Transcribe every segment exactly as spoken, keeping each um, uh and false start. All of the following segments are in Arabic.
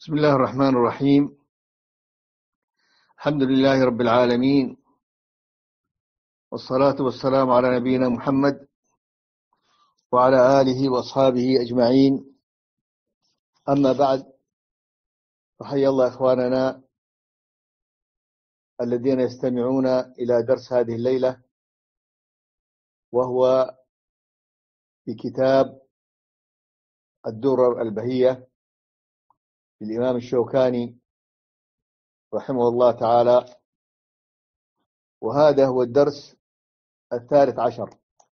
بسم الله الرحمن الرحيم. الحمد لله رب العالمين، والصلاة والسلام على نبينا محمد وعلى آله وأصحابه أجمعين. أما بعد، فحيا الله إخواننا الذين يستمعون إلى درس هذه الليلة، وهو في كتاب الدرر البهية للإمام الشوكاني رحمه الله تعالى، وهذا هو الدرس الثالث عشر.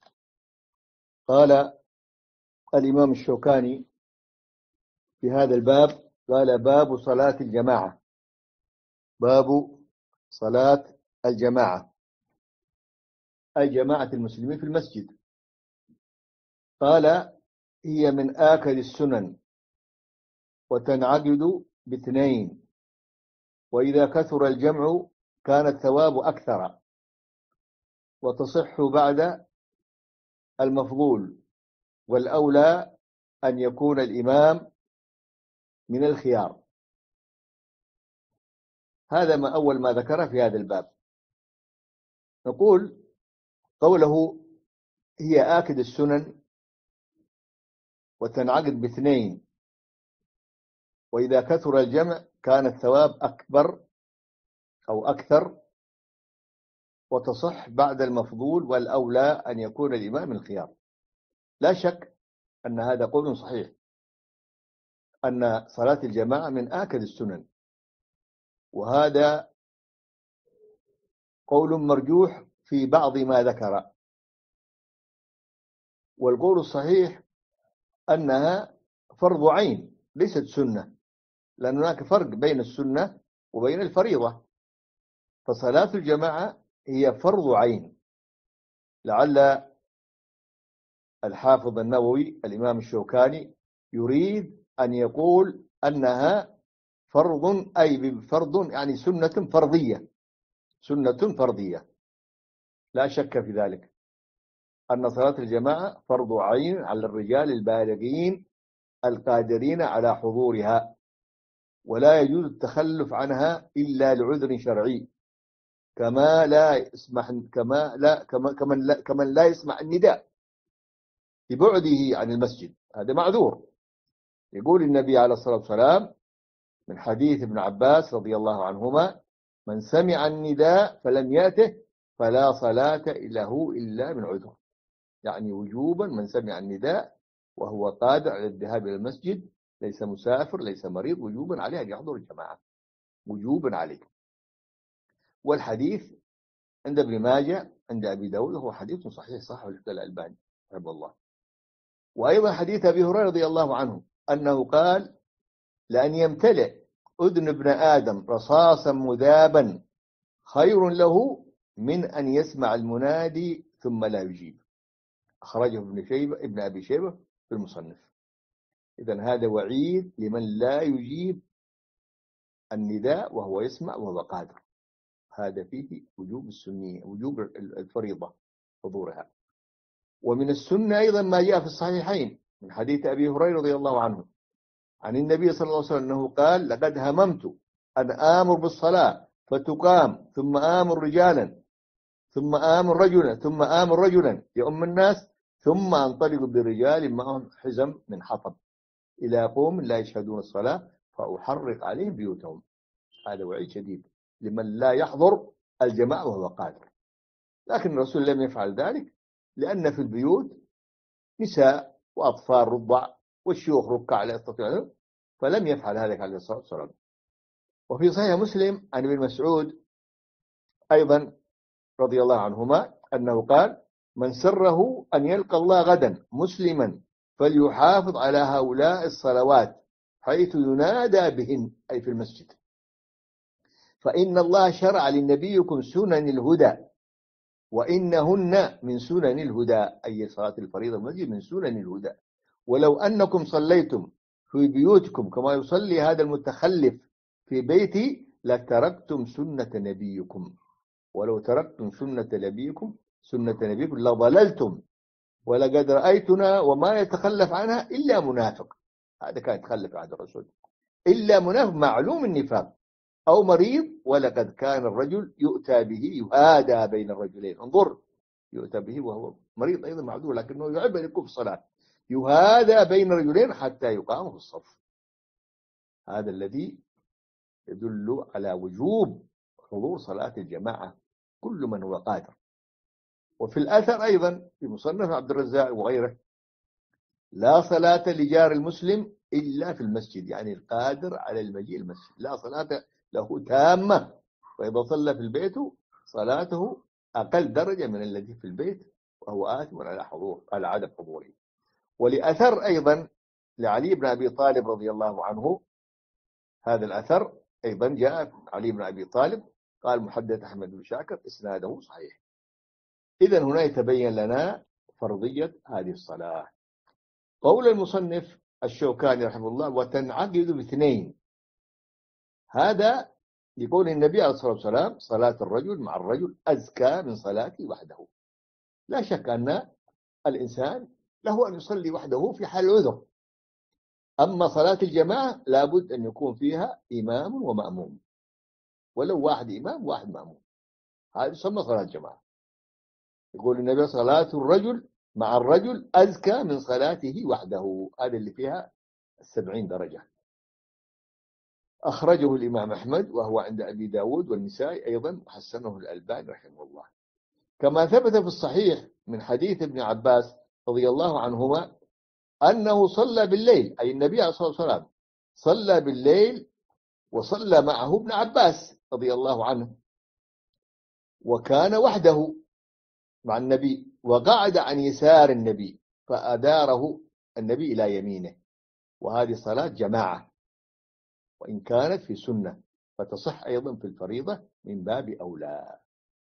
قال الإمام الشوكاني في هذا الباب، قال: باب صلاة الجماعة. باب صلاة الجماعة أي جماعة المسلمين في المسجد. قال: هي من آكد السنن، وتنعقد باثنين، وإذا كثر الجمع كان الثواب أكثر، وتصح بعد المفضول، والأولى أن يكون الإمام من الخيار. هذا ما أول ما ذكره في هذا الباب. نقول قوله هي آكد السنن وتنعقد باثنين، وإذا كثر الجمع كان الثواب أكبر أو أكثر، وتصح بعد المفضول، والأولى أن يكون الإمام الخيار. لا شك أن هذا قول صحيح، أن صلاة الجماعة من آكد السنن، وهذا قول مرجوح في بعض ما ذكر. والقول الصحيح أنها فرض عين ليست سنة، لأن هناك فرق بين السنة وبين الفريضة. فصلاة الجماعة هي فرض عين. لعل الحافظ النووي الإمام الشوكاني يريد أن يقول أنها فرض، أي فرض يعني سنة فرضية، سنة فرضية. لا شك في ذلك أن صلاة الجماعة فرض عين على الرجال البالغين القادرين على حضورها، ولا يجوز التخلف عنها إلا لعذر شرعي، كما لا يسمح كما لا كما كمن لا كمن لا يسمع النداء لبعده عن المسجد، هذا معذور. يقول النبي عليه الصلاة والسلام من حديث ابن عباس رضي الله عنهما: من سمع النداء فلم يأته فلا صلاة له إلا من عذر. يعني وجوبا من سمع النداء وهو قادر على الذهاب إلى المسجد، ليس مسافر ليس مريض، وجوبا عليه أن يحضر الجماعة، وجوبا عليه. والحديث عند ابن ماجه عند أبي داود هو حديث صحيح، صح الشيخ الألباني رحمه الله. وأيضا حديث أبي هريرة رضي الله عنه أنه قال: لأن يمتلئ أذن ابن آدم رصاصا مذابا خير له من أن يسمع المنادي ثم لا يجيب. أخرجه ابن شيبة ابن أبي شيبة في المصنف. إذن هذا وعيد لمن لا يجيب النداء وهو يسمع وهو قادر. هذا فيه وجوب السنية، وجوب الفريضة حضورها. ومن السنة أيضا ما جاء في الصحيحين من حديث أبي هريرة رضي الله عنه عن النبي صلى الله عليه وسلم أنه قال: لقد هممت أن آمر بالصلاة فتقام، ثم آمر رجالا، ثم آمر رجلا، ثم آمر رجلا يؤم الناس، ثم أنطلق برجال معهم حزم من حطب إلى قوم لا يشهدون الصلاة فأحرق عليهم بيوتهم. هذا وعيد شديد لمن لا يحضر الجماعة وهو قادر. لكن الرسول لم يفعل ذلك، لأن في البيوت نساء وأطفال رضع والشيوخ ركع لا يستطيعون، فلم يفعل هذا عليه الصلاة والسلام. وفي صحيح مسلم عن ابن مسعود أيضا رضي الله عنهما أنه قال: من سره أن يلقى الله غدا مسلما فليحافظ على هؤلاء الصلوات حيث ينادى بهن، أي في المسجد، فإن الله شرع لنبيكم سنن الهدى وإنهن من سنن الهدى، أي صلاة الفريضة المسجد من سنن الهدى. ولو أنكم صليتم في بيوتكم كما يصلي هذا المتخلف في بيتي لتركتم سنة نبيكم، ولو تركتم سنة نبيكم سنة نبيكم لضللتم، ولقد رأيتنا وما يتخلف عنها إلا منافق. هذا كان يتخلف عن الرسول. إلا منافق معلوم النفاق أو مريض. ولقد كان الرجل يؤتى به يهادى بين الرجلين. انظر، يؤتى به وهو مريض أيضا معذور، لكنه يعب أن يكون في الصلاة. يهادى بين رجلين حتى يقام في الصف. هذا الذي يدل على وجوب حضور صلاة الجماعة كل من هو قادر. وفي الأثر أيضا في مصنف عبد الرزاق وغيره: لا صلاة لجار المسلم إلا في المسجد، يعني القادر على المجيء المسجد لا صلاة له تامة. وإذا صلى في البيت صلاته أقل درجة من الذي في البيت، وهو آثم على حضور على عدم حضوره. ولأثر أيضا لعلي بن أبي طالب رضي الله عنه، هذا الأثر أيضا جاء علي بن أبي طالب قال محدث أحمد بن شاكر إسناده صحيح. إذن هنا يتبين لنا فرضية هذه الصلاة. قول المصنف الشوكاني رحمه الله: وتنعقد باثنين. هذا يقول النبي عليه الصلاة والسلام: صلاة الرجل مع الرجل أزكى من صلاته وحده. لا شك أن الإنسان له أن يصلي وحده في حال العذر. أما صلاة الجماعة لابد أن يكون فيها إمام ومأموم، ولو واحد إمام واحد مأموم، هذا يسمى صلاة الجماعة. يقول النبي: صلاة الرجل مع الرجل أزكى من صلاته وحده. هذا اللي فيها السبعين درجة. أخرجه الإمام أحمد وهو عند أبي داود والنسائي أيضا، وحسنه الألباني رحمه الله. كما ثبت في الصحيح من حديث ابن عباس رضي الله عنهما أنه صلى بالليل، أي النبي عليه الصلاة والسلام صلى بالليل وصلى معه ابن عباس رضي الله عنه، وكان وحده مع النبي، وقعد عن يسار النبي فأداره النبي إلى يمينه. وهذه صلاة جماعة، وإن كانت في سنة فتصح أيضا في الفريضة من باب أولى.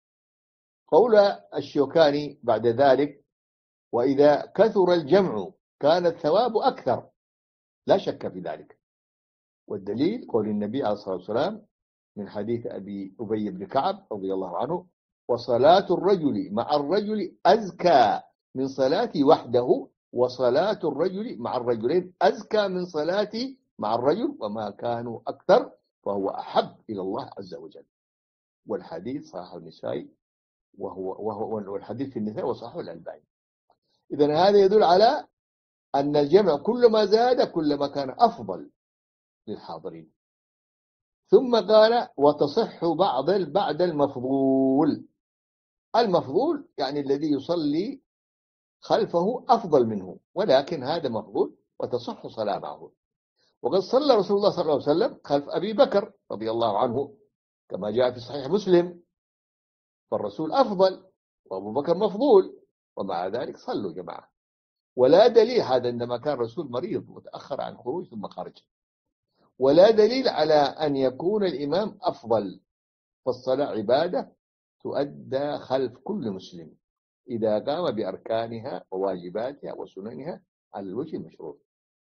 قول الشوكاني بعد ذلك: وإذا كثر الجمع كان الثواب أكثر، لا شك في ذلك. والدليل قول النبي عليه الصلاة والسلام من حديث أبي أبي بن كعب رضي الله عنه: وصلاة الرجل مع الرجل أزكى من صلاتي وحده، وصلاة الرجل مع الرجلين أزكى من صلاتي مع الرجل، وما كانوا أكثر فهو أحب إلى الله عز وجل. والحديث صحيح النسائي، وهو وهو والحديث في النساء وصححه الألباني. إذن هذا يدل على أن الجمع كلما زاد كلما كان أفضل للحاضرين. ثم قال: وتصح بعض بعد المفضول. المفضول يعني الذي يصلي خلفه أفضل منه، ولكن هذا مفضول وتصح صلاة معه. وقد صلى رسول الله صلى الله عليه وسلم خلف أبي بكر رضي الله عنه كما جاء في صحيح مسلم، فالرسول أفضل وأبو بكر مفضول، ومع ذلك صلوا جماعة. ولا دليل، هذا عندما كان الرسول مريض متأخر عن خروج ثم خرج، ولا دليل على أن يكون الإمام أفضل. فالصلاة عبادة تؤدى خلف كل مسلم إذا قام بأركانها وواجباتها وسننها على الوجه المشروط.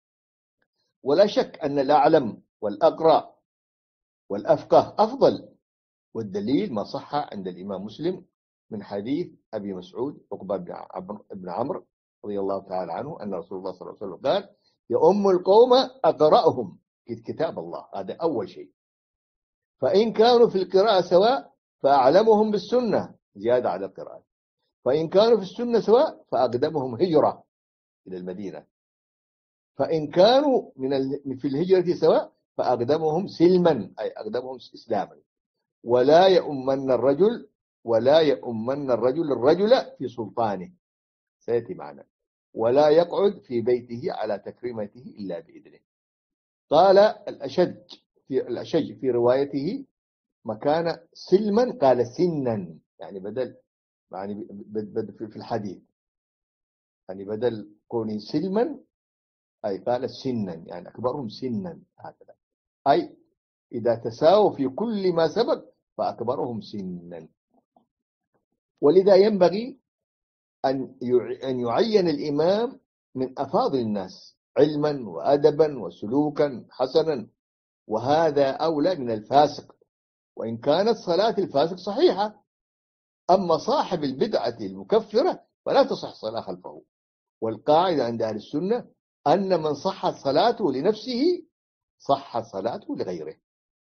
ولا شك أن الأعلم والأقرأ والأفقه أفضل، والدليل ما صح عند الإمام مسلم من حديث أبي مسعود عقبة بن عمرو رضي الله تعالى عنه أن رسول الله صلى الله عليه وسلم قال: يؤم القوم أقرأهم كتاب الله. هذا أول شيء. فإن كانوا في القراءة سواء فأعلمهم بالسنة زيادة على القراءة. فإن كانوا في السنة سواء فأقدمهم هجرة إلى المدينة. فإن كانوا من في الهجرة سواء فأقدمهم سلما، أي أقدمهم إسلاما. ولا يؤمن الرجل ولا يؤمن الرجل الرجل في سلطانه، سيأتي معنا. ولا يقعد في بيته على تكريمته إلا بإذنه. قال الأشج في الأشج في روايته مكان سلما قال سنا، يعني بدل يعني بدل في الحديث، يعني بدل كونه سلما أي قال سنا، يعني أكبرهم سنا هكذا، أي إذا تساووا في كل ما سبق فأكبرهم سنا. ولذا ينبغي أن يعين الإمام من أفاضل الناس علما وأدبا وسلوكا حسنا، وهذا أولى من الفاسق، وإن كانت صلاة الفاسق صحيحة. أما صاحب البدعة المكفرة فلا تصح صلاة خلفه. والقاعدة عند أهل السنة أن من صحت صلاته لنفسه صحت صلاته لغيره.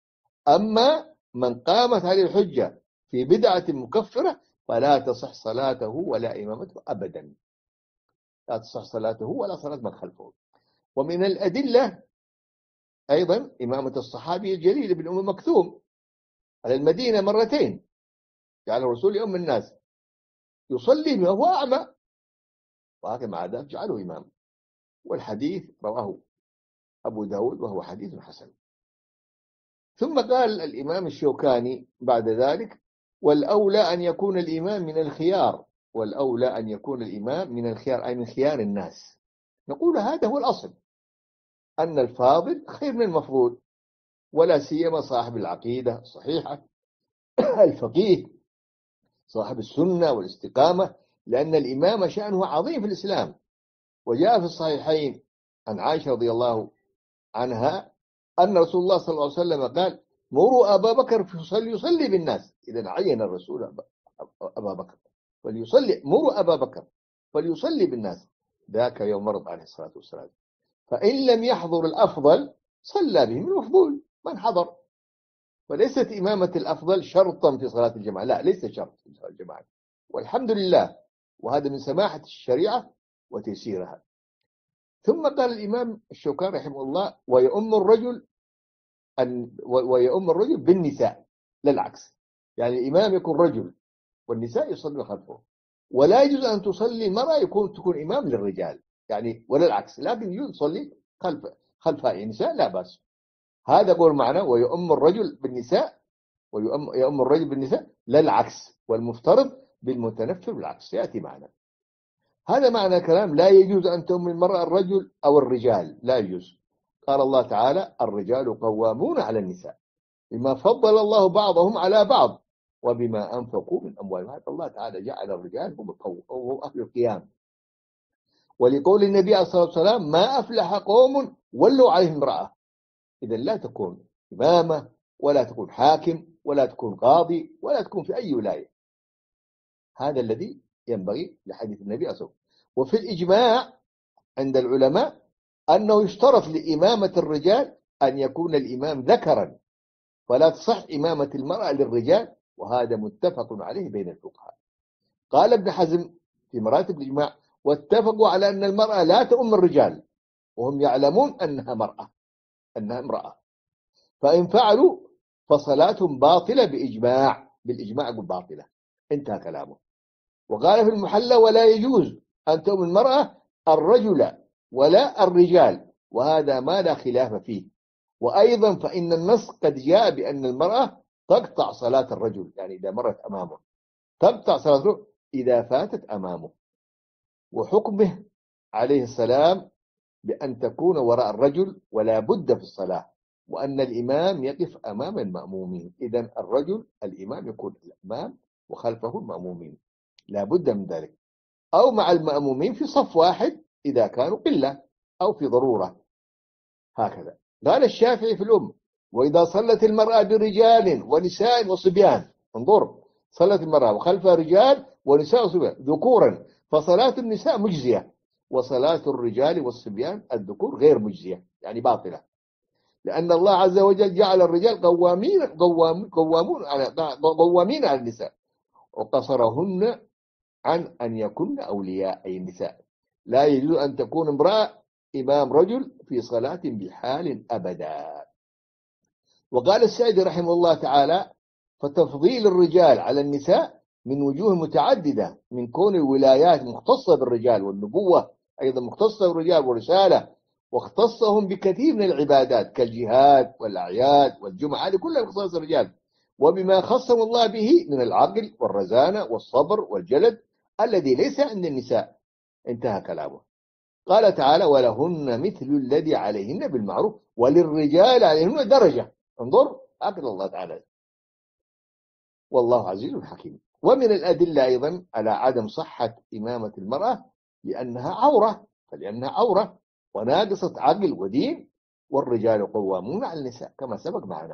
أما من قامت عليه الحجة في بدعة مكفرة فلا تصح صلاته ولا إمامته أبدا، لا تصح صلاته ولا صلاة من خلفه. ومن الأدلة أيضا إمامة الصحابي الجليل ابن أم مكتوم على المدينة مرتين، جعل الرسول يؤم الناس يصلي وهو أعمى، وهكذا مع ذلك جعله إمام. والحديث رواه أبو داود وهو حديث حسن. ثم قال الإمام الشوكاني بعد ذلك: والأولى أن يكون الإمام من الخيار، والأولى أن يكون الإمام من الخيار أي من خيار الناس. نقول هذا هو الأصل، أن الفاضل خير من المفضول، ولا سيما صاحب العقيدة الصحيحة الفقيه صاحب السنة والاستقامة، لأن الإمام شأنه عظيم في الإسلام. وجاء في الصحيحين عن عائشة رضي الله عنها أن رسول الله صلى الله عليه وسلم قال: مروا أبا بكر فيصلي يصلي بالناس. إذن عين الرسول أبا بكر فليصلي، مروا أبا بكر فليصلي بالناس. ذاك يوم مرض عليه الصلاة والسلام، فإن لم يحضر الأفضل صلى بهم المفضول من حضر. وليست إمامة الأفضل شرطا في صلاة الجماعة، لا، ليس شرط في صلاة الجماعة، والحمد لله، وهذا من سماحة الشريعة وتيسيرها. ثم قال الإمام الشوكاني رحمه الله: ويؤم الرجل أن ويؤم الرجل بالنساء، لا العكس، يعني الإمام يكون رجل والنساء يصلي خلفه، ولا يجوز أن تصلي المرأة يكون تكون إمام للرجال، يعني ولا العكس، لكن يجوز تصلي خلف خلفها النساء لا بأس. هذا قول معنى ويؤم الرجل بالنساء، ويؤم يؤم الرجل بالنساء لا العكس، والمفترض بالمتنفر بالعكس يأتي معنا. هذا معنى كلام لا يجوز أن تؤم المرأة الرجل أو الرجال، لا يجوز. قال الله تعالى: الرجال قوامون على النساء بما فضل الله بعضهم على بعض وبما أنفقوا من أموالهم. الله تعالى جعل الرجال هم أهل القيام. ولقول النبي عليه الصلاة والسلام: ما أفلح قوم ولوا عليهم امرأة. إذا لا تكون إمامة ولا تكون حاكم ولا تكون قاضي ولا تكون في أي ولاية. هذا الذي ينبغي لحديث النبي عليه الصلاة والسلام. وفي الإجماع عند العلماء أنه يشترط لإمامة الرجال أن يكون الإمام ذكرا، فلا تصح إمامة المرأة للرجال، وهذا متفق عليه بين الفقهاء. قال ابن حزم في مراتب الإجماع: واتفقوا على أن المرأة لا تؤم الرجال وهم يعلمون أنها مرأة أنها امرأة، فإن فعلوا فصلاتهم باطلة بإجماع، بالإجماع يقول باطلة. انتهى كلامه. وقال في المحلى: ولا يجوز أن تؤم المرأة الرجل ولا الرجال، وهذا ما لا خلاف فيه. وأيضا فإن النص قد جاء بأن المرأة تقطع صلاة الرجل، يعني إذا مرت أمامه تقطع صلاة الرجل إذا فاتت أمامه. وحكمه عليه السلام بأن تكون وراء الرجل ولا بد في الصلاة، وأن الإمام يقف أمام المأمومين. إذن الرجل الإمام يكون الإمام وخلفه المأمومين، لا بد من ذلك، أو مع المأمومين في صف واحد إذا كانوا قلة أو في ضرورة. هكذا قال الشافعي في الأم: وإذا صلت المرأة برجال ونساء وصبيان، انظر، صلت المرأة وخلفها رجال ونساء وصبيان ذكورا فصلاة النساء مجزية، وصلاة الرجال والصبيان الذكور غير مجزية، يعني باطلة، لأن الله عز وجل جعل الرجال قوامين قوام قوامون على قوامين على النساء، وقصرهن عن أن يكون أولياء أي النساء. لا يجوز أن تكون امرأة إمام رجل في صلاة بحال أبدا. وقال السعدي رحمه الله تعالى: فتفضيل الرجال على النساء من وجوه متعددة، من كون الولايات مختصة بالرجال، والنبوة أيضا مختصة بالرجال والرسالة، واختصهم بكثير من العبادات كالجهاد والأعياد والجمعة، هذه كلها اختصاص الرجال، وبما خصهم الله به من العقل والرزانة والصبر والجلد الذي ليس عند النساء. انتهى كلامه. قال تعالى: ولهن مثل الذي عليهن بالمعروف وللرجال عليهن درجة. انظر، هكذا الله تعالى، والله عزيز حكيم. ومن الأدلة أيضا على عدم صحة إمامة المرأة لأنها عورة، فلأنها عورة وناقصة عقل ودين، والرجال قوامون على النساء كما سبق معنا.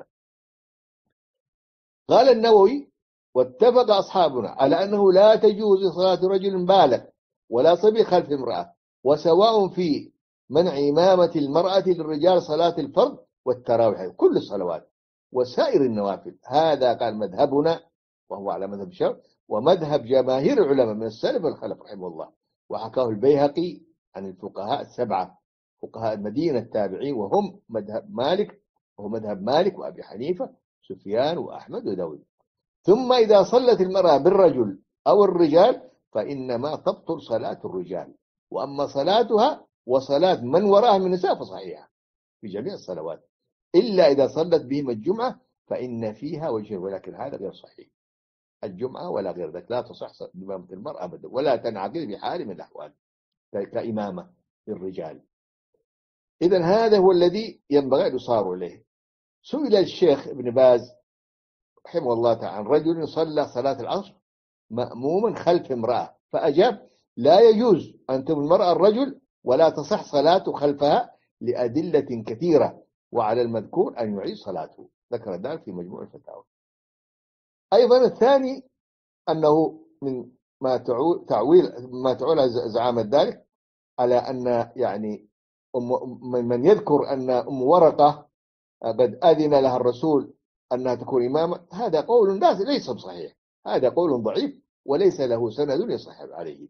قال النووي: واتفق أصحابنا على أنه لا تجوز صلاة رجل بالغ ولا صبي خلف امرأة، وسواء في منع إمامة المرأة للرجال صلاة الفرض والتراويح، كل الصلوات وسائر النوافل. هذا قال مذهبنا، وهو على مذهب الشافعي ومذهب جماهير العلماء من السلف والخلف رحمه الله. وحكاه البيهقي عن الفقهاء السبعة فقهاء المدينة التابعين، وهم مذهب مالك، وهو مذهب مالك وأبي حنيفة سفيان وأحمد وداود. ثم إذا صلت المرأة بالرجل أو الرجال فإنما تبطل صلاة الرجال، وأما صلاتها وصلاة من وراءها من النساء فصحيحة في جميع الصلوات، إلا إذا صلت بهم الجمعة فإن فيها وجه، ولكن هذا غير صحيح. الجمعة ولا غير ذلك لا تصح إمامة المرأة أبدا، ولا تنعقد بحال من الأحوال كإمامة للرجال. إذن هذا هو الذي ينبغي أن يصار إليه. سئل الشيخ ابن باز رحمه الله تعالى عن رجل صلى صلاة العصر مأموما خلف امرأة، فأجاب: لا يجوز أن تؤم المرأة الرجل ولا تصح صلاته خلفها لأدلة كثيرة، وعلى المذكور أن يعيد صلاته. ذكر ذلك في مجموع الفتاوى. أيضا الثاني أنه من ما تعويل ما تعول زعامة ذلك على أن يعني من يذكر أن أم ورقة قد أذن لها الرسول أنها تكون إمامة، هذا قول ليس بصحيح، هذا قول ضعيف وليس له سند يصح عليه.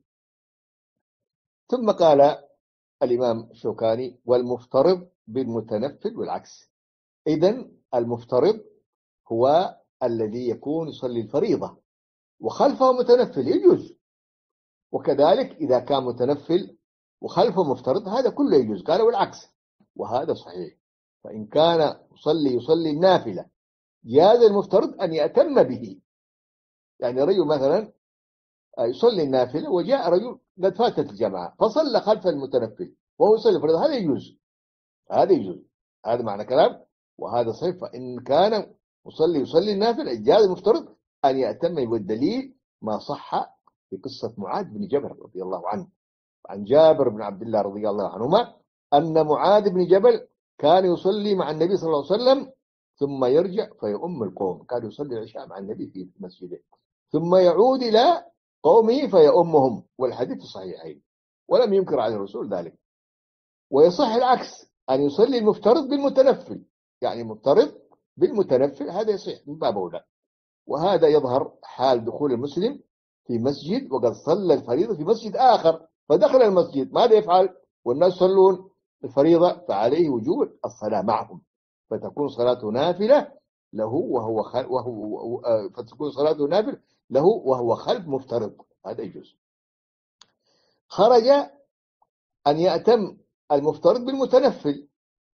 ثم قال الإمام الشوكاني: والمفترض بالمتنفل والعكس. إذن المفترض هو الذي يكون يصلي الفريضة وخلفه متنفل يجوز، وكذلك إذا كان متنفل وخلفه مفترض هذا كله يجوز. قال والعكس، وهذا صحيح. فإن كان يصلي يصلي النافلة جاز المفترض أن يأتم به. يعني رجل مثلا يصلي النافلة وجاء رجل قد فاتت الجماعة فصلى خلف المتنفل وهو يصلي الفريضة، هذا يجوز، هذا يجوز، هذا معنى كلام، وهذا صحيح. فإن كان مصلي يصلي النافلة جاز المفترض أن يأتم، والدليل ما صح في قصة معاذ بن جبل رضي الله عنه عن جابر بن عبد الله رضي الله عنهما أن معاذ بن جبل كان يصلي مع النبي صلى الله عليه وسلم ثم يرجع فيؤم القوم. كان يصلي العشاء مع النبي في مسجده ثم يعود إلى قومه فيؤمهم، والحديث الصحيحين ولم ينكر على الرسول ذلك. ويصح العكس، أن يصلي المفترض بالمتنفل، يعني مفترض بالمتنفل هذا يصح من باب أولى. وهذا يظهر حال دخول المسلم في مسجد وقد صلى الفريضة في مسجد آخر، فدخل المسجد ماذا يفعل والناس يصلون الفريضة؟ فعليه وجوب الصلاة معهم، فتكون صلاته نافلة له وهو خل... وهو فتكون صلاته نافلة له وهو خلف مفترض، هذا يجوز. خرج أن يأتم المفترض بالمتنفل،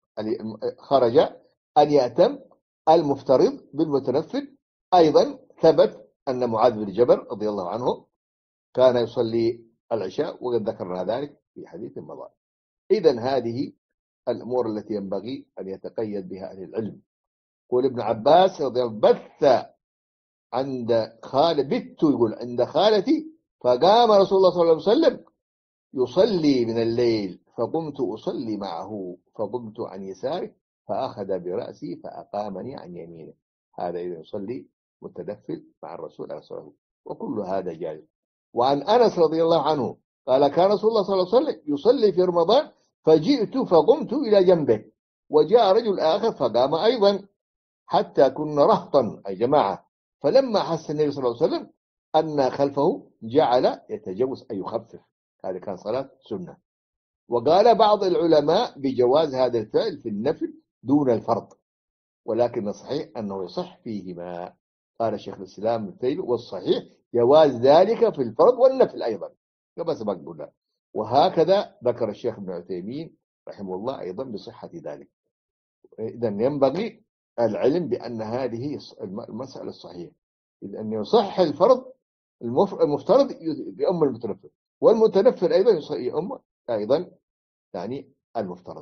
خرج أن يأتم المفترض بالمتنفل. أيضا ثبت أن معاذ بن جبل رضي الله عنه كان يصلي العشاء، وقد ذكرنا ذلك في حديث مضى. إذن هذه الأمور التي ينبغي أن يتقيد بها أهل العلم. قول ابن عباس رضي الله عنه: بث عند خال بت يقول عند خالتي فقام رسول الله صلى الله عليه وسلم يصلي من الليل فقمت أصلي معه فقمت عن يساره فأخذ برأسي فأقامني عن يمينه. هذا إذا يصلي متدفل مع الرسول عليه الصلاة والسلام، وكل هذا جائز. وعن أنس رضي الله عنه قال: كان رسول الله صلى الله عليه وسلم يصلي في رمضان فجئت فقمت إلى جنبه وجاء رجل آخر فقام أيضا حتى كنا رهطا أي جماعة، فلما حس النبي صلى الله عليه وسلم أن خلفه جعل يتجوز أي يخفف. هذه كان صلاة سنة. وقال بعض العلماء بجواز هذا الفعل في النفل دون الفرض، ولكن الصحيح أنه يصح فيهما. قال شيخ الإسلام ابن تيمية: والصحيح جواز ذلك في الفرض والنفل أيضا كما سبق قلنا. وهكذا ذكر الشيخ ابن عثيمين رحمه الله أيضا بصحة ذلك. إذن ينبغي العلم بأن هذه المسألة الصحيحة، أن يصح الفرض المفترض يؤم المتنفل، والمتنفل أيضا يؤم أيضا يعني المفترض.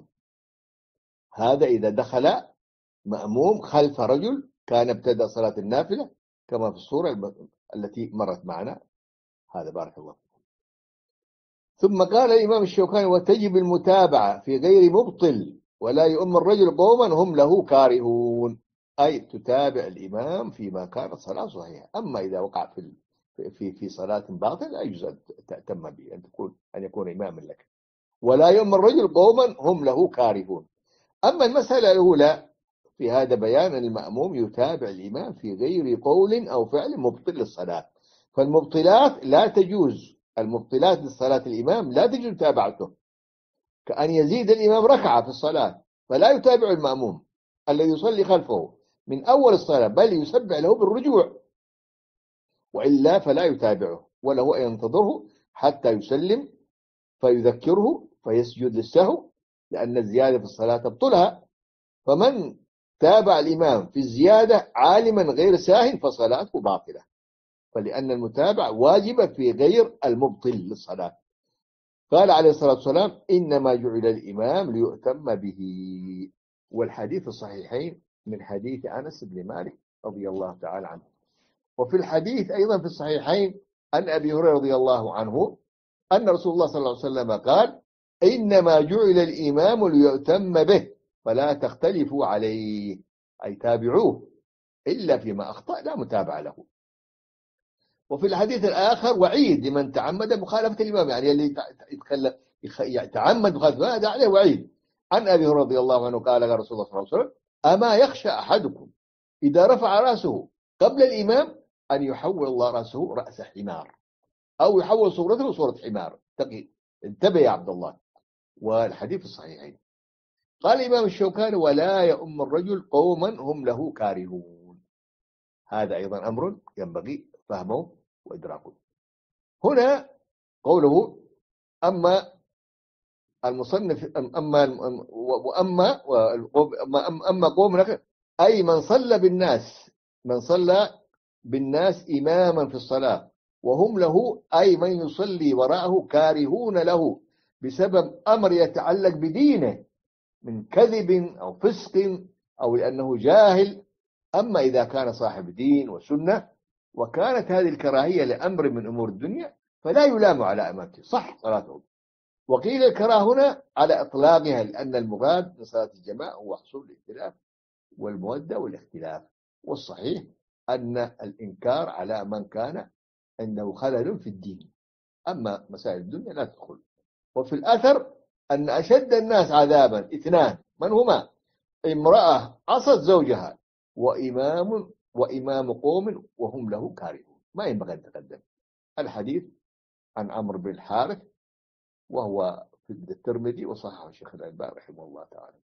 هذا إذا دخل مأموم خلف رجل كان ابتدأ صلاة النافلة كما في الصورة التي مرت معنا. هذا بارك الله. ثم قال الإمام الشوكاني: وتجب المتابعة في غير مبطل ولا يؤم الرجل قوما هم له كارهون، أي تتابع الإمام فيما كانت صلاة صحيحة. أما إذا وقع في في في صلاة باطل لا يجوز أن تأتم به، أن تكون أن يكون إماما لك. ولا يؤم الرجل قوما هم له كارهون، أما المسألة الأولى في هذا بيان أن المأموم يتابع الإمام في غير قول أو فعل مبطل للصلاة. فالمبطلات لا تجوز، المبطلات للصلاة الإمام لا تجوز متابعته، كأن يزيد الإمام ركعة في الصلاة فلا يتابع المأموم الذي يصلي خلفه من أول الصلاة، بل يسبح له بالرجوع، وإلا فلا يتابعه، وله أن ينتظره حتى يسلم فيذكره فيسجد للسهو، لأن الزيادة في الصلاة تبطلها. فمن تابع الإمام في الزيادة عالما غير ساهٍ فصلاته باطلة، فلأن المتابعة واجبة في غير المبطل للصلاة. قال عليه الصلاة والسلام: إنما جعل الإمام ليؤتم به. والحديث الصحيحين من حديث أنس بن مالك رضي الله تعالى عنه. وفي الحديث أيضا في الصحيحين عن أبي هريرة رضي الله عنه أن رسول الله صلى الله عليه وسلم قال: إنما جعل الإمام ليؤتم به فلا تختلفوا عليه، أي تابعوه، إلا فيما أخطأ لا متابعة له. وفي الحديث الآخر وعيد لمن تعمد مخالفة الإمام، يعني اللي يتعمد مخالفة هذا عليه وعيد. عن أبي هريرة رضي الله عنه قال: قال رسول الله صلى الله عليه وسلم: أما يخشى أحدكم إذا رفع رأسه قبل الإمام أن يحول الله رأسه رأس حمار، أو يحول صورته صورة حمار. انتبه يا عبد الله. والحديث الصحيحين. قال الإمام الشوكاني: ولا يؤم الرجل قوما هم له كارهون. هذا أيضا أمر ينبغي فهمه وإدراكه. هنا قوله: أما المصنف أما وأما أما قوم، أي من صلى بالناس من صلى بالناس إماما في الصلاة وهم له، أي من يصلي وراءه كارهون له بسبب أمر يتعلق بدينه من كذب أو فسق أو لأنه جاهل. أما إذا كان صاحب دين وسنة وكانت هذه الكراهية لأمر من أمور الدنيا فلا يلام على أمامته، صح صلاته. وقيل الكراهة هنا على إطلاقها، لأن المراد من صلاة الجماعة هو حصول الاختلاف والمودة والاختلاف. والصحيح أن الإنكار على من كان عنده خلل في الدين، أما مسائل الدنيا لا تدخل. وفي الأثر أن أشد الناس عذابا اثنان، من هما؟ امرأة عصت زوجها، وإمام وإمام قوم وهم له كارهون. ما ينبغي أن تقدم. الحديث عن عمرو بن الحارث، وهو في الترمذي وصححه الشيخ الألباني رحمه الله تعالى.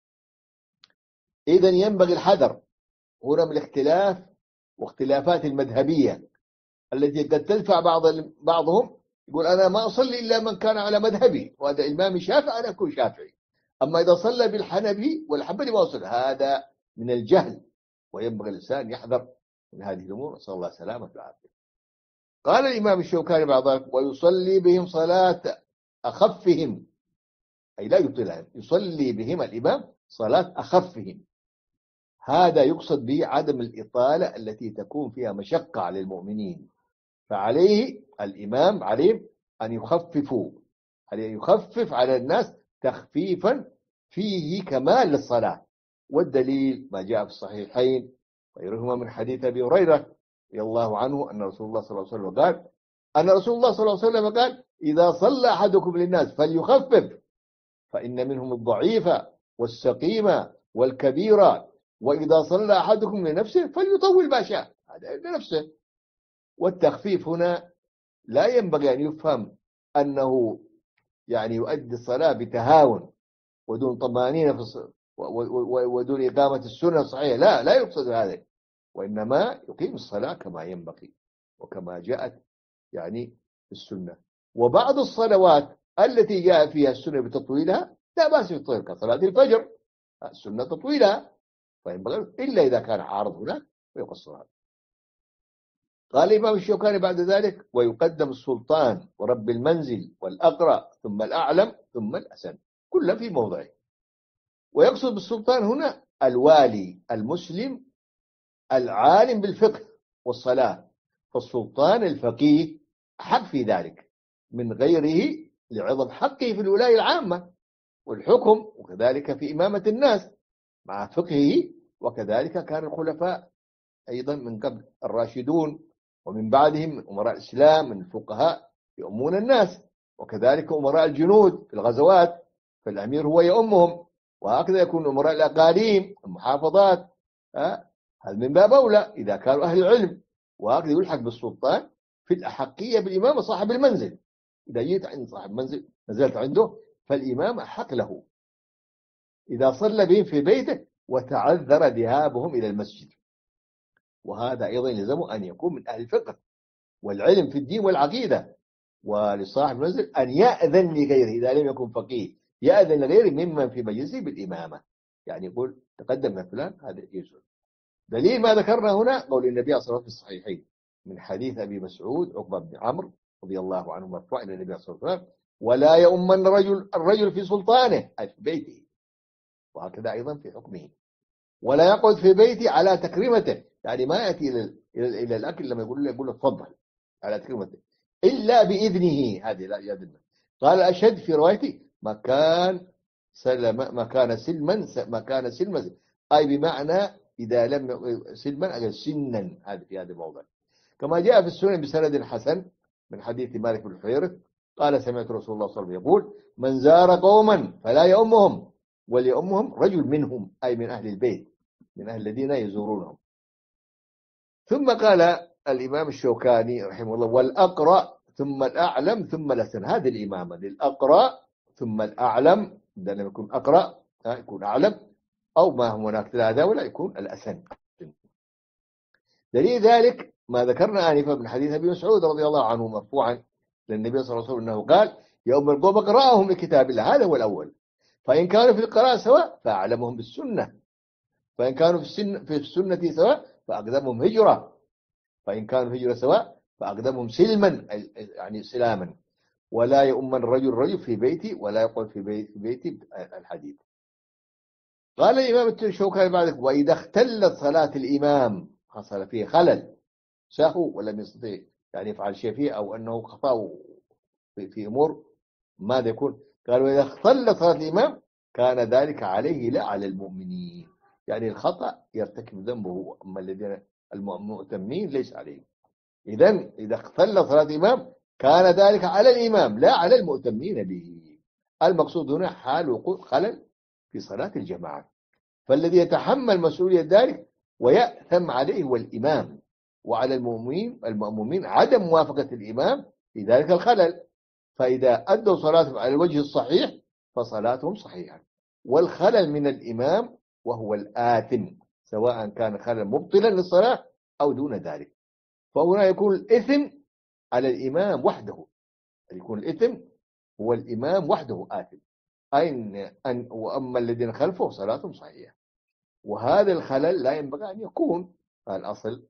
إذن ينبغي الحذر هنا من الاختلاف واختلافات المذهبية التي قد تدفع بعض بعضهم يقول: أنا ما أصلي إلا من كان على مذهبي، وهذا إمام شافعي أنا أكون شافعي، أما إذا صلى بالحنبي والحنبلي ما أصلي. هذا من الجهل، وينبغي الإنسان يحذر من هذه الأمور. نسأل الله السلامة والعافية. قال الإمام الشوكاني بعض ذلك: ويصلي بهم صلاة أخفهم، أي لا يبطلهم، يصلي بهم الإمام صلاة أخفهم. هذا يقصد به عدم الإطالة التي تكون فيها مشقة على المؤمنين، فعليه الإمام عليه أن يخففوا، عليه يخفف على الناس تخفيفا فيه كمال للصلاة. والدليل ما جاء في الصحيحين وغيرهما من حديث أبي هريرة رضي الله عنه أن رسول الله صلى الله عليه وسلم قال أن رسول الله صلى الله عليه وسلم قال: إذا صلى أحدكم للناس فليخفف، فإن منهم الضعيفة والسقيمة والكبيرة، وإذا صلى أحدكم لنفسه فليطول ما شاء، هذا لنفسه. والتخفيف هنا لا ينبغي أن يفهم أنه يعني يؤدي الصلاة بتهاون ودون طمأنينة في الصلاة ودون إقامة السنة الصحيحة، لا لا يقصد هذا، وإنما يقيم الصلاة كما ينبغي وكما جاءت يعني في السنة. وبعض الصلوات التي جاء فيها السنة بتطويلها لا بأس بتطويلها، كصلاة الفجر السنة تطويلها، فينبغي إلا إذا كان عارض هناك ويقصرها. قال الإمام الشوكاني بعد ذلك: ويقدم السلطان ورب المنزل والأقرأ ثم الأعلم ثم الأسن، كل في موضعه. ويقصد بالسلطان هنا الوالي المسلم العالم بالفقه والصلاة، فالسلطان الفقيه حق في ذلك من غيره لعظم حقه في الولاية العامة والحكم، وكذلك في إمامة الناس مع فقهه. وكذلك كان الخلفاء أيضا من قبل الراشدون ومن بعدهم من أمراء الإسلام من الفقهاء يؤمون الناس، وكذلك أمراء الجنود في الغزوات فالأمير هو يؤمهم. وهكذا يكون أمراء الأقاليم المحافظات، ها هذا من باب أولى إذا كانوا أهل العلم. وهكذا يلحق بالسلطان في الأحقية بالإمام صاحب المنزل. إذا جيت عند صاحب منزل نزلت عنده فالإمام أحق له إذا صلى بهم في بيته وتعذر ذهابهم إلى المسجد. وهذا أيضا يلزم أن يكون من أهل الفقه والعلم في الدين والعقيدة، ولصاحب المنزل أن يأذن لغيره إذا لم يكن فقيه، يأذن لغيره ممن في مجلسه بالإمامة، يعني يقول تقدم فلان هذا يجوز. دليل ما ذكرنا هنا قول النبي صلى الله عليه وسلم في الصحيحين من حديث أبي مسعود عقبة بن عمرو رضي الله عنه مرفوع إلى النبي صلى الله عليه وسلم: ولا يؤمن الرجل الرجل في سلطانه أي في بيته، وهكذا أيضا في حكمه، ولا يقعد في بيته على تكريمته، يعني ما يأتي إلى إلى الأكل لما يقول له يقول له تفضل على تكريمته إلا بإذنه. هذه لا يدنا. قال أشد في روايتي مكان سلم مكان سلما مكان سلما، أي بمعنى إذا لم سلما أجل سنا، هذا في هذا الموضع. كما جاء في السنن بسند حسن من حديث مالك بن الحويرث قال: سمعت رسول الله صلى الله عليه وسلم يقول: من زار قوما فلا يؤمهم وليؤمهم رجل منهم، أي من أهل البيت، من أهل الذين يزورونهم. ثم قال الإمام الشوكاني رحمه الله: والأقرأ ثم الأعلم ثم الأسن. هذه الإمامة للأقرأ ثم الأعلم، إذا لم يكن أقرأ يكون أعلم، أو ما هناك ثلاثة ولا يكون الأسن. دليل ذلك ما ذكرنا آنفا من حديث أبي مسعود رضي الله عنه مرفوعا للنبي صلى الله عليه وسلم أنه قال: يوم القوم أقرأهم لكتاب الله. هذا هو الأول. فإن كانوا في القراءة سواء فأعلمهم بالسنة، فإن كانوا في السنة, في السنة سواء فأقدمهم هجرة، فإن كانوا هجرة سواء فأقدمهم سلما يعني سلاما. ولا يؤمن الرجل رجل في بيتي ولا يقول في بيت في بيتي الحديث. قال الإمام الشوكاني بعد: وإذا اختلت صلاة الإمام، حصل فيه خلل سهو ولم يستطيع يعني يفعل شيء فيه، أو أنه خطأ في, في أمور، ماذا يكون؟ قال: وإذا اختلت صلاة الإمام كان ذلك عليه لا على المؤمنين، يعني الخطأ يرتكب ذنبه، أما الذين المؤتمين ليس عليهم. إذن إذا اختلت صلاة الإمام كان ذلك على الإمام لا على المؤتمين به. المقصود هنا حال وقوع خلل في صلاة الجماعة، فالذي يتحمل مسؤولية ذلك ويأثم عليه هو الإمام، وعلى المؤمنين المؤمنين عدم موافقة الإمام في ذلك الخلل. فإذا أدوا صلاتهم على الوجه الصحيح فصلاتهم صحيحة، والخلل من الإمام وهو الآثم، سواء كان خلل مبطلا للصلاة أو دون ذلك. فهنا يكون الإثم على الإمام وحده، يكون الإثم هو الإمام وحده آثم، أين أن وأما الذين خلفه صلاتهم صحيحة. وهذا الخلل لا ينبغي أن يكون الأصل.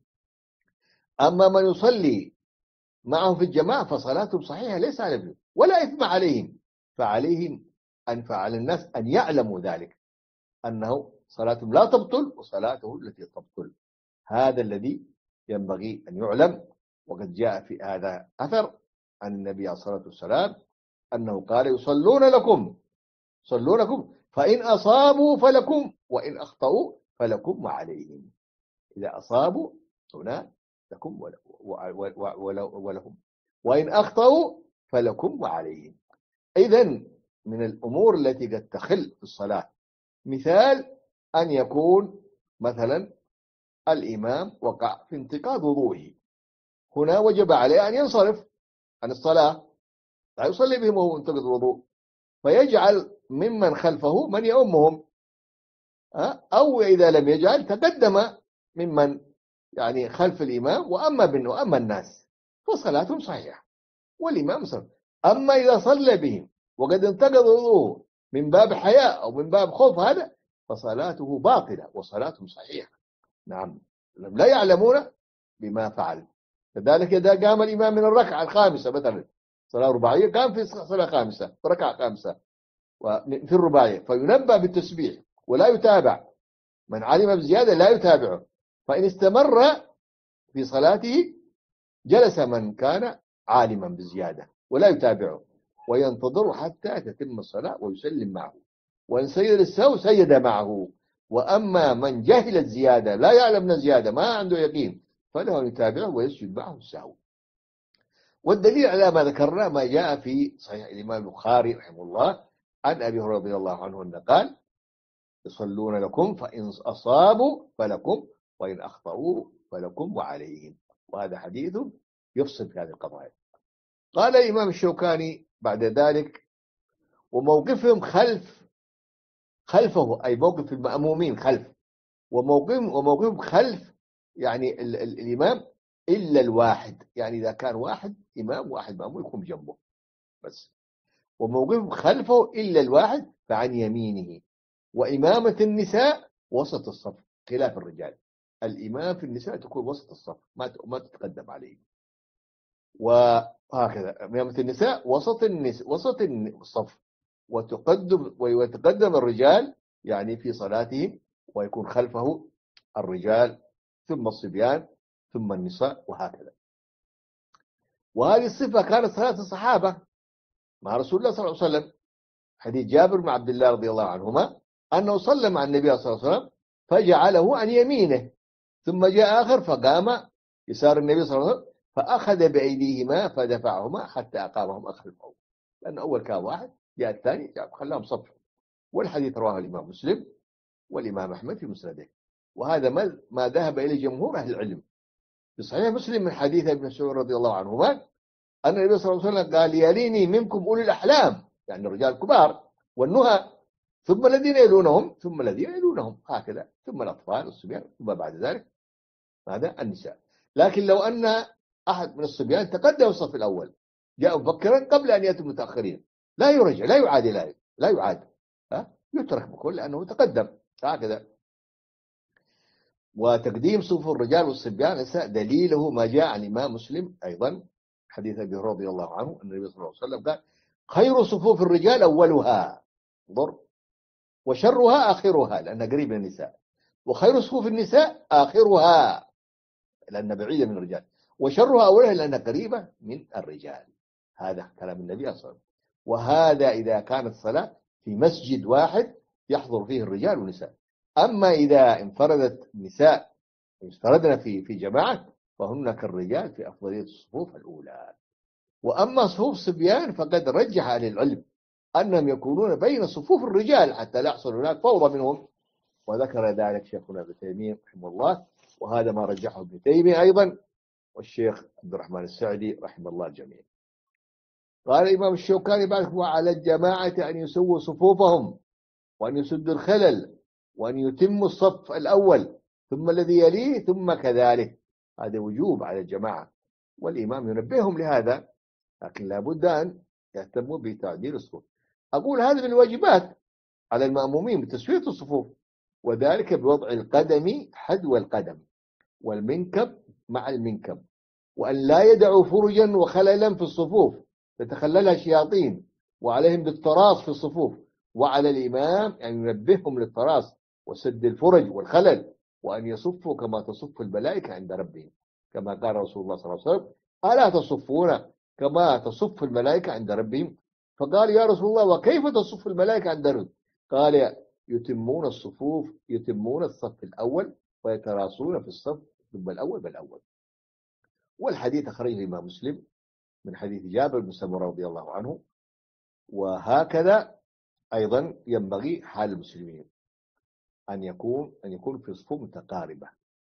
أما من يصلي معهم في الجماعة فصلاتهم صحيحة ليس عليهم ولا إثم عليهم، فعليهم أن فعل الناس أن يعلموا ذلك، أنه صلاتهم لا تبطل وصلاته التي تبطل. هذا الذي ينبغي أن يعلم. وقد جاء في هذا أثر عن النبي عليه الصلاة والسلام أنه قال: يصلون لكم صلوا لكم فإن أصابوا فلكم وإن أخطأوا فلكم وعليهم. إذا أصابوا هنا لكم ولهم، وإن أخطأوا فلكم وعليهم. إذن من الأمور التي قد تخل في الصلاة مثال أن يكون مثلا الإمام وقع في انتقاض وضوءه، هنا وجب عليه أن ينصرف عن الصلاة، لا يصلي بهم وهو منتقض الوضوء، فيجعل ممن خلفه من يؤمهم، أو إذا لم يجعل تقدم ممن يعني خلف الإمام وأما بن وأما الناس، فصلاتهم صحيحة والإمام صلى. أما إذا صلى بهم وقد انتقض وضوءه من باب حياء أو من باب خوف هذا فصلاته باطلة وصلاتهم صحيحة. نعم، لا يعلمون بما فعل. كذلك إذا قام الإمام من الركعة الخامسة مثلا صلاة رباعية، قام في صلاة خامسة في ركعة خامسة في الرباعية، فينبأ بالتسبيح ولا يتابع، من علم بزيادة لا يتابعه، فإن استمر في صلاته جلس من كان عالما بزيادة ولا يتابعه وينتظر حتى تتم الصلاة ويسلم معه، وإن سيد السهو سيد معه. وأما من جهل الزيادة لا يعلم الزيادة ما عنده يقين فله أن يتابعه ويسجد معه السهو. والدليل على ما ذكرنا ما جاء في صحيح الإمام البخاري رحمه الله عن أبي هريرة رضي الله عنه أنه قال: يصلون لكم فإن أصابوا فلكم وإن أخطأوا فلكم وعليهم. وهذا حديث يفصل في هذه القضايا. قال الإمام الشوكاني بعد ذلك: وموقفهم خلف خلفه، أي موقف المأمومين خلف، وموقفهم وموقفهم خلف يعني ال ال الإمام إلا الواحد، يعني إذا كان واحد إمام واحد مأموم يكون جنبه بس. وموقفهم خلفه إلا الواحد فعن يمينه. وإمامة النساء وسط الصف خلاف الرجال. الإمام في النساء تكون وسط الصف، ما ما تتقدم عليه. وهكذا إمامة النساء وسط النس وسط الصف، وتقدم ويتقدم الرجال يعني في صلاتهم، ويكون خلفه الرجال ثم الصبيان ثم النساء وهكذا. وهذه الصفة كانت صلاة الصحابة مع رسول الله صلى الله عليه وسلم. حديث جابر بن عبد الله رضي الله عنهما أنه صلى مع النبي صلى الله عليه وسلم فجعله عن يمينه، ثم جاء آخر فقام يسار النبي صلى الله عليه وسلم فأخذ بأيديهما فدفعهما حتى أقامهم خلفه، لأن أول كان واحد جاء الثاني خلاهم صف. والحديث رواه الإمام مسلم والإمام أحمد في مسنده. وهذا ما ما ذهب إليه جمهور أهل العلم. في صحيح مسلم من حديث ابن مسعود رضي الله عنهما أن النبي صلى الله عليه وسلم قال: يليني منكم أولي الأحلام، يعني الرجال الكبار والنهى، ثم الذين يلونهم ثم الذين يلونهم، هكذا، ثم الأطفال والصبيان، ثم بعد ذلك هذا النساء. لكن لو أن أحد من الصبيان تقدم الصف الأول جاء مبكرا قبل أن يأتوا متأخرين لا يرجع، لا يعاد لا, لا يعاد ها يترك بكل لأنه تقدم هكذا. وتقديم صفوف الرجال والصبيان النساء دليله ما جاء عن الإمام مسلم أيضا حديث أبي هريرة رضي الله عنه أن النبي صلى الله عليه وسلم قال: خير صفوف الرجال أولها ضر وشرها آخرها، لأنها قريب من النساء. وخير صفوف النساء آخرها لأنها بعيدة من الرجال. وشرها أولها لأنها قريبة من الرجال. هذا كلام النبي صلى الله عليه وسلم. وهذا إذا كانت صلاة في مسجد واحد يحضر فيه الرجال والنساء. أما إذا انفردت النساء انفردنا في في جماعة فهن كالرجال في أفضلية الصفوف الأولى. وأما صفوف الصبيان فقد رجح أهل العلم أنهم يكونون بين صفوف الرجال حتى لا يحصل هناك فوضى منهم، وذكر ذلك شيخنا ابن تيمية رحمه الله، وهذا ما رجحه ابن تيمية أيضا والشيخ عبد الرحمن السعدي رحمه الله الجميع. قال الإمام الشوكاني بعد: وعلى الجماعة أن يسووا صفوفهم وأن يسدوا الخلل وأن يتموا الصف الأول ثم الذي يليه ثم كذلك. هذا وجوب على الجماعة، والإمام ينبههم لهذا، لكن لابد أن يهتموا بتعديل الصفوف. أقول هذا من الواجبات على المأمومين بتسوية الصفوف، وذلك بوضع القدم حذو القدم والمنكب مع المنكب، وأن لا يدعوا فرجا وخللا في الصفوف تتخللها الشياطين، وعليهم بالتراص في الصفوف. وعلى الإمام أن ينبههم للتراص وسد الفرج والخلل، وأن يصفوا كما تصف الملائكة عند ربهم، كما قال رسول الله صلى الله عليه وسلم: ألا تصفون كما تصف الملائكة عند ربهم؟ فقال: يا رسول الله وكيف تصف الملائكة عند ربهم؟ قال: يتمون الصفوف يتمون الصف الأول ويتراصون في الصف ثم الأول بالأول. والحديث أخرجه الإمام مسلم من حديث جابر بن سمرة رضي الله عنه. وهكذا أيضا ينبغي حال المسلمين أن يكون أن يكون في صفوف متقاربة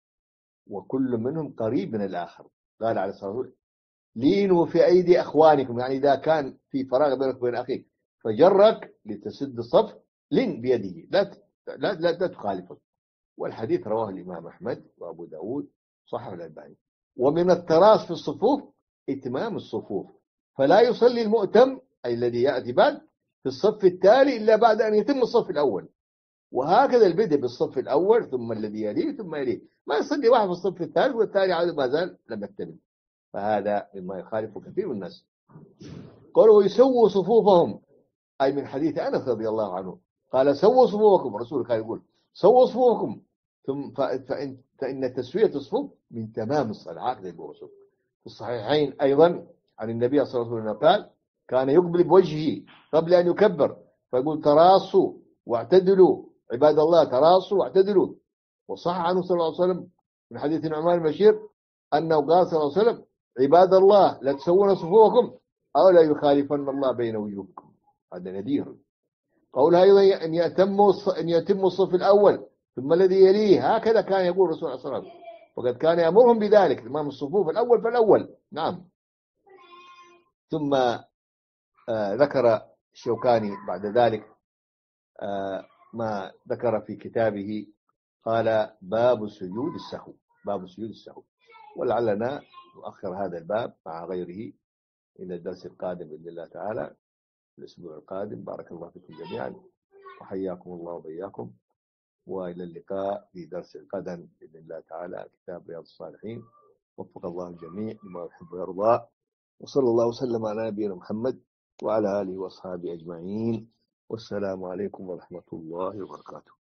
وكل منهم قريب من الآخر. قال عليه الصلاة والسلام: لينوا في أيدي أخوانكم، يعني إذا كان في فراغ بينك وبين أخيك فجرك لتسد الصف لين بيده، لا لا لا, لا تخالفه. والحديث رواه الإمام أحمد وأبو داود صححه الألباني. ومن التراص في الصفوف إتمام الصفوف، فلا يصلي المؤتم أي الذي يأتي بعد في الصف التالي إلا بعد أن يتم الصف الأول. وهكذا البدء بالصف الأول ثم الذي يليه ثم يليه، ما يصلي واحد في الصف الثالث والثاني عاد ما زال لم يكتمل، فهذا مما يخالف كثير من الناس. قالوا يسووا صفوفهم، أي من حديث أنس رضي الله عنه قال: سووا صفوفكم. رسول كان يقول: سووا صفوفكم، ثم فإن, فإن تسوية الصفوف من تمام الصلاة. هكذا يقول الرسول. في الصحيحين أيضا عن النبي صلى الله عليه وسلم قال: كان يقبل بوجهه قبل أن يكبر فيقول: تراصوا واعتدلوا عباد الله، تراصوا واعتدلوا. وصح عنه صلى الله عليه وسلم من حديث نعمان المشير أنه قال صلى الله عليه وسلم: عباد الله لا تسوون صفوفكم أو لا يخالفن الله بين وجوهكم. هذا نذير. قولها أيضا أن يتم أن يتم الصف الأول ثم الذي يليه، هكذا كان يقول الرسول صلى الله عليه وسلم، وقد كان يأمرهم بذلك، إمام الصفوف الأول فالأول. نعم. ثم آه ذكر الشوكاني بعد ذلك آه ما ذكر في كتابه، قال باب سجود السهو، باب سجود السهو. ولعلنا نؤخر هذا الباب مع غيره إلى الدرس القادم بإذن الله تعالى الأسبوع القادم. بارك الله فيكم جميعا وحياكم الله وبياكم، وإلى اللقاء في درس الغد بإذن الله تعالى كتاب رياض الصالحين. وفق الله الجميع لما يحب ويرضى، وصلى الله وسلم على نبينا محمد وعلى آله وأصحابه أجمعين، والسلام عليكم ورحمة الله وبركاته.